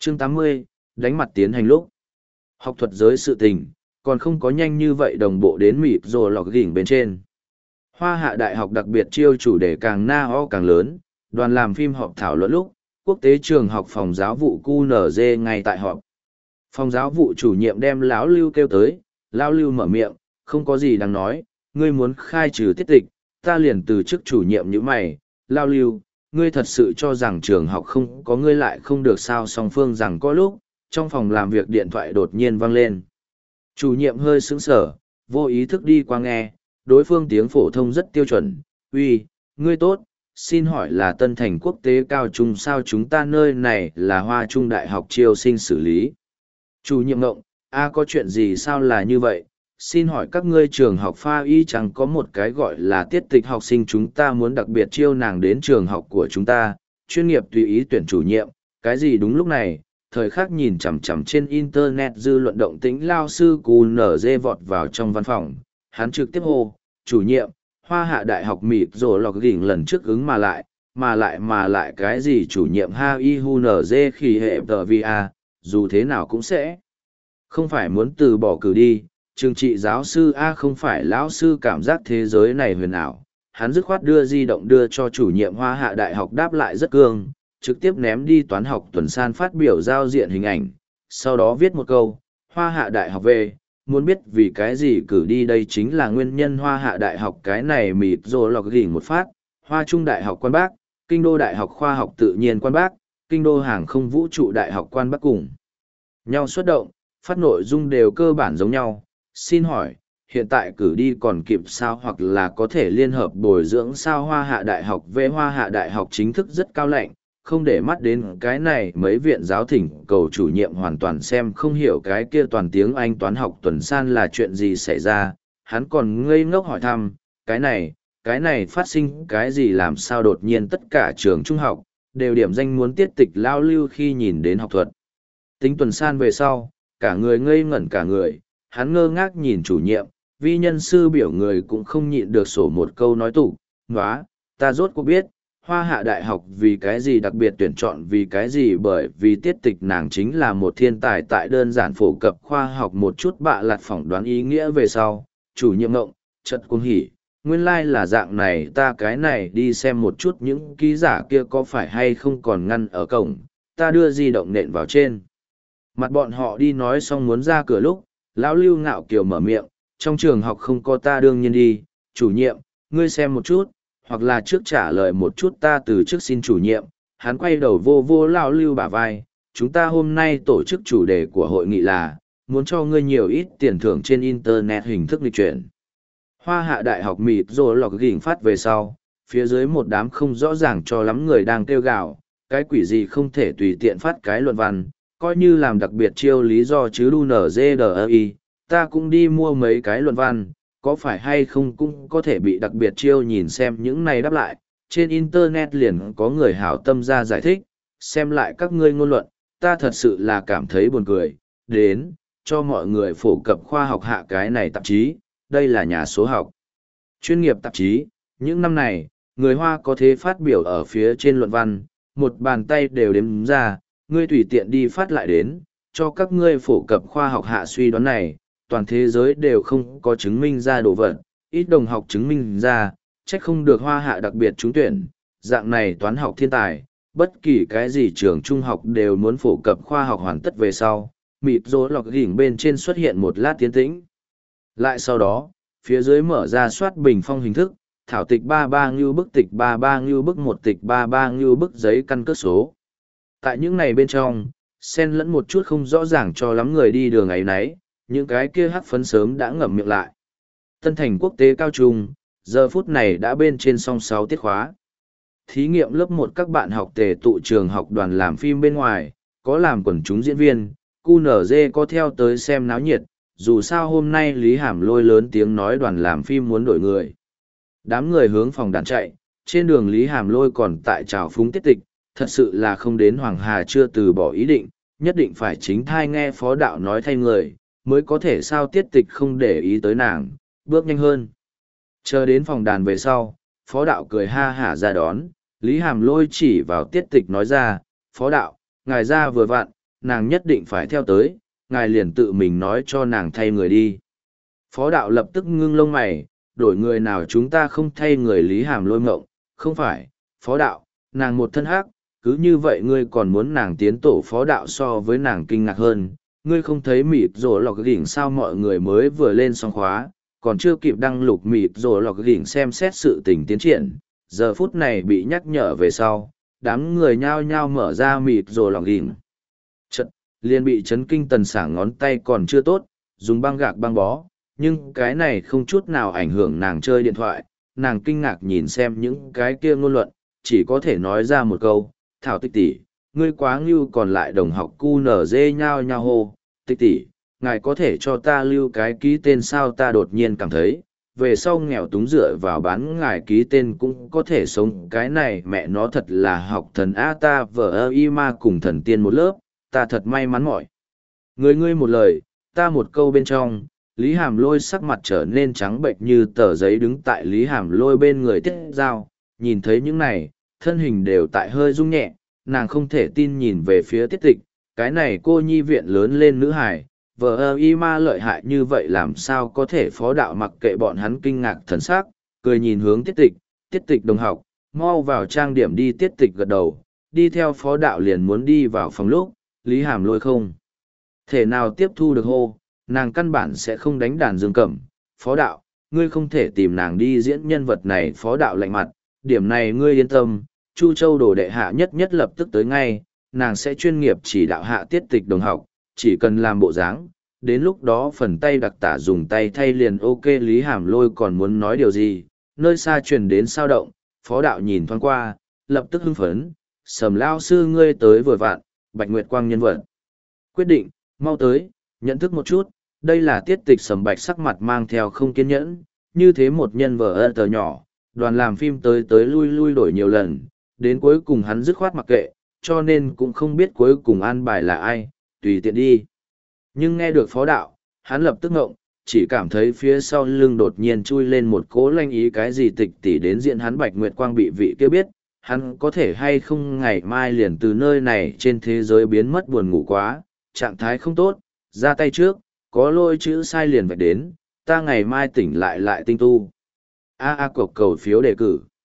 Chương 80, đánh mặt tiến hành lúc. Học thuật giới sự tình, còn không có nhanh như vậy đồng bộ đến mịp rồi lọc gỉnh bên trên. Hoa Hạ Đại học đặc biệt chiêu chủ đề càng na ho càng lớn, đoàn làm phim họp thảo luận lúc, quốc tế trường học phòng giáo vụ QNZ ngay tại họp. Phòng giáo vụ chủ nhiệm đem lão Lưu kêu tới, lão Lưu mở miệng, không có gì đáng nói, ngươi muốn khai trừ tiết tịch, ta liền từ chức chủ nhiệm như mày, lão Lưu, ngươi thật sự cho rằng trường học không có ngươi lại không được sao. Song phương rằng có lúc, trong phòng làm việc điện thoại đột nhiên vang lên. Chủ nhiệm hơi sững sờ, vô ý thức đi qua nghe, đối phương tiếng phổ thông rất tiêu chuẩn, uy, ngươi tốt, xin hỏi là Tân Thành Quốc tế cao trung sao, chúng ta nơi này là Hoa Trung Đại học chiêu sinh xử lý. Chủ nhiệm ngộng, có chuyện gì sao là như vậy, xin hỏi các ngươi trường học Pha Y chẳng có một cái gọi là tiết tịch học sinh, chúng ta muốn đặc biệt chiêu nàng đến trường học của chúng ta, chuyên nghiệp tùy ý tuyển chủ nhiệm, cái gì đúng lúc này, thời khắc nhìn chằm chằm trên internet dư luận động tĩnh, lao sư cù nở dê vọt vào trong văn phòng, hắn trực tiếp hô, chủ nhiệm, Hoa Hạ Đại học mịt rồi lọc gỉnh lần trước ứng mà lại cái gì chủ nhiệm ha y hu nở dê khi hệ tờ vi a, dù thế nào cũng sẽ không phải muốn từ bỏ cử đi. Trường trị giáo sư A không phải lão sư, cảm giác thế giới này huyền ảo, hắn dứt khoát đưa di động đưa cho chủ nhiệm Hoa Hạ Đại học, đáp lại rất cương, trực tiếp ném đi toán học tuần san phát biểu giao diện hình ảnh, sau đó viết một câu, Hoa Hạ Đại học về, muốn biết vì cái gì cử đi đây chính là nguyên nhân. Hoa Hạ Đại học cái này mịt rồi lọc gỉnh một phát, Hoa Trung Đại học Quan Bác, Kinh đô Đại học Khoa học Tự nhiên Quan Bác, Kinh đô Hàng không Vũ trụ Đại học Quan Bác cùng nhau xuất động, phát nội dung đều cơ bản giống nhau. Xin hỏi, hiện tại cử đi còn kịp sao, hoặc là có thể liên hợp bồi dưỡng sao? Hoa Hạ Đại học về, Hoa Hạ Đại học chính thức rất cao lạnh, không để mắt đến cái này mấy viện giáo thỉnh cầu chủ nhiệm hoàn toàn xem không hiểu cái kia toàn tiếng Anh toán học tuần san là chuyện gì xảy ra, hắn còn ngây ngốc hỏi thăm, cái này phát sinh cái gì, làm sao đột nhiên tất cả trường trung học đều điểm danh muốn tiết tịch lao Lưu khi nhìn đến học thuật tính tuần san về sau, cả người ngây ngẩn cả người, hắn ngơ ngác nhìn chủ nhiệm, vi nhân sư biểu người cũng không nhịn được sổ một câu nói tủ, nóa, ta rốt cuộc biết, Hoa Hạ Đại học vì cái gì đặc biệt tuyển chọn vì cái gì, bởi vì tiết tịch nàng chính là một thiên tài, tại đơn giản phổ cập khoa học một chút bạ lặt phỏng đoán ý nghĩa về sau, chủ nhiệm ngộng, chợt cuồng hỉ, nguyên lai là dạng này, ta cái này đi xem một chút những ký giả kia có phải hay không còn ngăn ở cổng, ta đưa di động nện vào trên mặt bọn họ đi. Nói xong muốn ra cửa lúc, lão Lưu ngạo kiều mở miệng, trong trường học không có ta đương nhiên đi, chủ nhiệm, ngươi xem một chút, hoặc là trước trả lời một chút, ta từ trước xin chủ nhiệm. Hắn quay đầu vô vô lão Lưu bả vai, chúng ta hôm nay tổ chức chủ đề của hội nghị là, muốn cho ngươi nhiều ít tiền thưởng trên internet hình thức lịch chuyển. Hoa Hạ Đại học mịt rồi lọc gỉnh phát về sau, phía dưới một đám không rõ ràng cho lắm người đang kêu gào, cái quỷ gì không thể tùy tiện phát cái luận văn, coi như làm đặc biệt chiêu lý do chứ đu NZDI, ta cũng đi mua mấy cái luận văn, có phải hay không cũng có thể bị đặc biệt chiêu. Nhìn xem những này đáp lại, trên internet liền có người hảo tâm ra giải thích, xem lại các ngươi ngôn luận, ta thật sự là cảm thấy buồn cười, đến, cho mọi người phổ cập khoa học hạ cái này tạp chí, đây là nhà số học chuyên nghiệp tạp chí, những năm này, người Hoa có thế phát biểu ở phía trên luận văn, một bàn tay đều đếm ra, ngươi tùy tiện đi phát lại đến, cho các ngươi phổ cập khoa học hạ suy đoán này, toàn thế giới đều không có chứng minh ra đồ vật, ít đồng học chứng minh ra, trách không được Hoa Hạ đặc biệt trúng tuyển, dạng này toán học thiên tài, bất kỳ cái gì trường trung học đều muốn phổ cập khoa học hoàn tất về sau, mịt rối lọc gỉnh bên trên xuất hiện một lát tiến tĩnh. Lại sau đó, phía dưới mở ra soát bình phong hình thức, thảo tịch 33 ngưu bức, tịch 33 ngưu bức, một tịch 33 ngưu bức, giấy căn cước số. Tại những này bên trong, xen lẫn một chút không rõ ràng cho lắm người đi đường ấy nấy, những cái kia hắc phấn sớm đã ngậm miệng lại. Tân Thành Quốc tế cao trung, giờ phút này đã bên trên song 6 tiết khóa. Thí nghiệm lớp 1 các bạn học tề tụ trường học đoàn làm phim bên ngoài, có làm quần chúng diễn viên, QNZ có theo tới xem náo nhiệt, dù sao hôm nay Lý Hàm Lôi lớn tiếng nói đoàn làm phim muốn đổi người. Đám người hướng phòng đàn chạy, trên đường Lý Hàm Lôi còn tại trào phúng tiết tịch, thật sự là không đến Hoàng Hà chưa từ bỏ ý định, nhất định phải chính thai nghe phó đạo nói thay người, mới có thể sao tiết tịch không để ý tới nàng, bước nhanh hơn. Chờ đến phòng đàn về sau, phó đạo cười ha hả ra đón, Lý Hàm Lôi chỉ vào tiết tịch nói ra, phó đạo, ngài ra vừa vặn, nàng nhất định phải theo tới, ngài liền tự mình nói cho nàng thay người đi. Phó đạo lập tức ngưng lông mày, đổi người nào chúng ta không thay người Lý Hàm Lôi ngộng, không phải, phó đạo, nàng một thân hắc, cứ như vậy ngươi còn muốn nàng tiến tổ phó đạo so với nàng kinh ngạc hơn, ngươi không thấy mịt rồ lọc đỉnh sao mọi người mới vừa lên xong khóa, còn chưa kịp đăng lục mịt rồ lọc đỉnh xem xét sự tình tiến triển, giờ phút này bị nhắc nhở về sau, đám người nhao nhao mở ra mịt rồ lọc đỉnh. Chật, liền bị chấn kinh tần sảng ngón tay còn chưa tốt, dùng băng gạc băng bó, nhưng cái này không chút nào ảnh hưởng nàng chơi điện thoại, nàng kinh ngạc nhìn xem những cái kia ngôn luận, chỉ có thể nói ra một câu, thảo tích tỷ, ngươi quá ngưu còn lại đồng học cu nở dê nhao nhao hô, tích tỷ, ngài có thể cho ta lưu cái ký tên sao ta đột nhiên cảm thấy, về sau nghèo túng dựa vào bán ngài ký tên cũng có thể sống cái này mẹ nó thật là học thần A ta vợ ơ y ma cùng thần tiên một lớp, ta thật may mắn mỏi. Người ngươi một lời, ta một câu bên trong, Lý Hàm Lôi sắc mặt trở nên trắng bệnh như tờ giấy đứng tại Lý Hàm Lôi bên người Tiết Giao, nhìn thấy những này, thân hình đều tại hơi rung nhẹ, nàng không thể tin nhìn về phía Tiết Tịch, cái này cô nhi viện lớn lên nữ hài, vợ ơ y ma lợi hại như vậy làm sao có thể phó đạo mặc kệ bọn hắn kinh ngạc thần sắc, cười nhìn hướng Tiết Tịch đồng học, mau vào trang điểm đi Tiết Tịch gật đầu, đi theo phó đạo liền muốn đi vào phòng lúc, Lý Hàm Lôi không thể nào tiếp thu được hô, nàng căn bản sẽ không đánh đàn dương cầm, phó đạo, ngươi không thể tìm nàng đi diễn nhân vật này phó đạo lạnh mặt, điểm này ngươi yên tâm, Chu Châu đồ đệ hạ nhất nhất lập tức tới ngay, nàng sẽ chuyên nghiệp chỉ đạo hạ Tiết Tịch đồng học, chỉ cần làm bộ dáng, đến lúc đó phần tay đặc tả dùng tay thay liền ok. Lý Hàm Lôi còn muốn nói điều gì, nơi xa truyền đến sao động, phó đạo nhìn thoáng qua, lập tức hưng phấn, Sầm lao sư ngươi tới vừa vặn, Bạch Nguyệt Quang nhân vật. Quyết định, mau tới, nhận thức một chút, đây là Tiết Tịch Sầm Bạch sắc mặt mang theo không kiên nhẫn, như thế một nhân vở tờ nhỏ, đoàn làm phim tới tới lui lui đổi nhiều lần, đến cuối cùng hắn dứt khoát mặc kệ, cho nên cũng không biết cuối cùng an bài là ai, tùy tiện đi. Nhưng nghe được phó đạo, hắn lập tức ngộng, chỉ cảm thấy phía sau lưng đột nhiên chui lên một cỗ lanh ý cái gì Tịch tỷ đến diện hắn Bạch Nguyệt Quang bị vị kia biết, hắn có thể hay không ngày mai liền từ nơi này trên thế giới biến mất buồn ngủ quá, trạng thái không tốt, ra tay trước, có lôi chữ sai liền vạch đến, ta ngày mai tỉnh lại tinh tu. A cộc cầu phiếu đề cử.